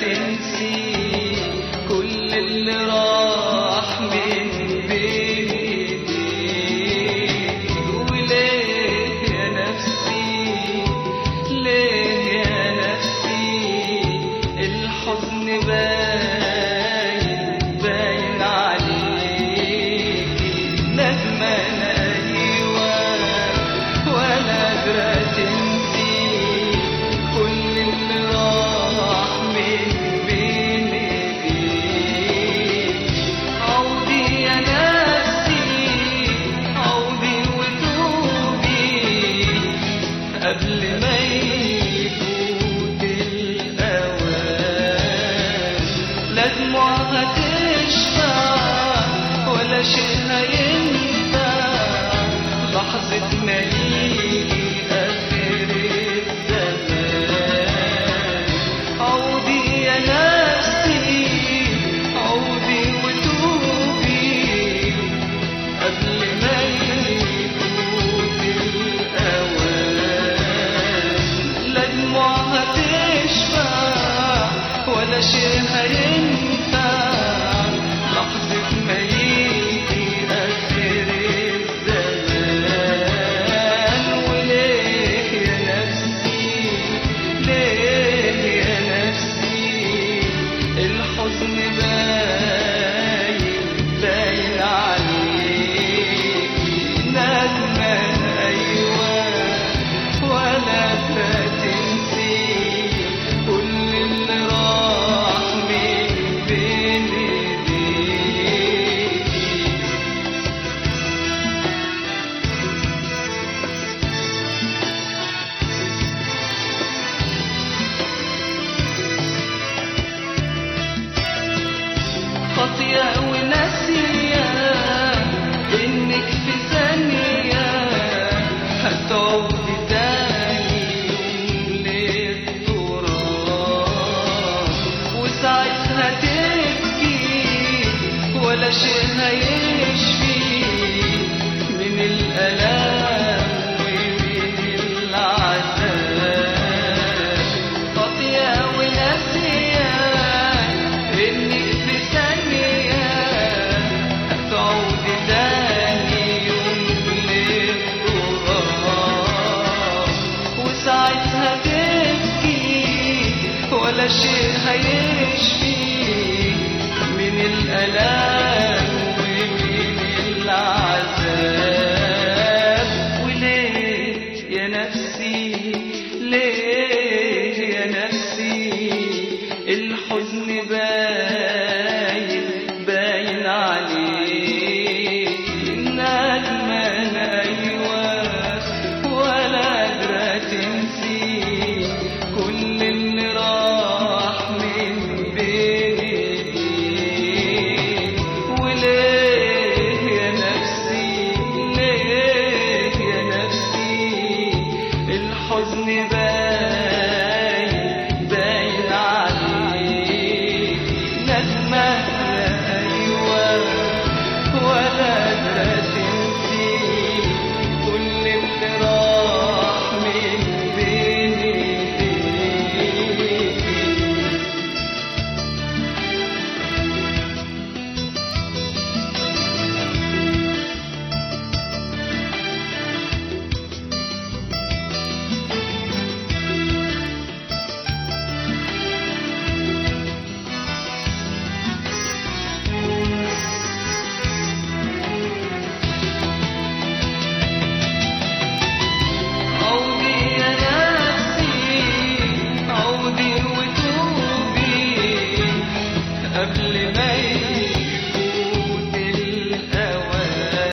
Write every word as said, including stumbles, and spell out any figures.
تنسي كل اللي راح من بين ايديك. وليه يا نفسي ليه يا نفسي الحزن باين باين عليكي. ندمانة أيوة ولا قادرة تنسي كل اللي راح من بين ايديك. عودي يا نفسي عودي وتوبي قبل ما يفوت الأوان. لا دموع هتشفع ولا شيء هينفع لحظة ما يجي آخر الزمان. عودي يا نفسي عودي وتوبي قبل ما يفوت الأوان. لا دموع هتشفع ولا شيء هينفع لحظة ما يجي آخر الزمان. وليه يا نفسي ليه يا نفسي الحزن باين باين عليكي. ندمان أيوة ولا تنسي كل اللي راح من بين ايديك. خاطية وناسية إنك في ثانية هتعودي تاني يوم للتراب. وساعتها تبكي ولا شيء هيشفي من الألام ومن العذاب. خاطية وناسية إنك في ثانية هتعودي تاني يوم للتراب. وساعتها تبكي ولا شيء هيشفي من الألام ومن العذاب. وليه يا نفسي ليه يا نفسي الحزن باين باين عليكي. ندمانة أيوة ولا قادرة تنسي كل اللي راح من بين ايديك. وليه يا نفسي ليه يا نفسي الحزن باين باين عليكي. ندمانة أيوة ولا قادرة تنسي كل اللي راح من بين ايديك. عودي يا نفسي عودي وتوبي قبل ما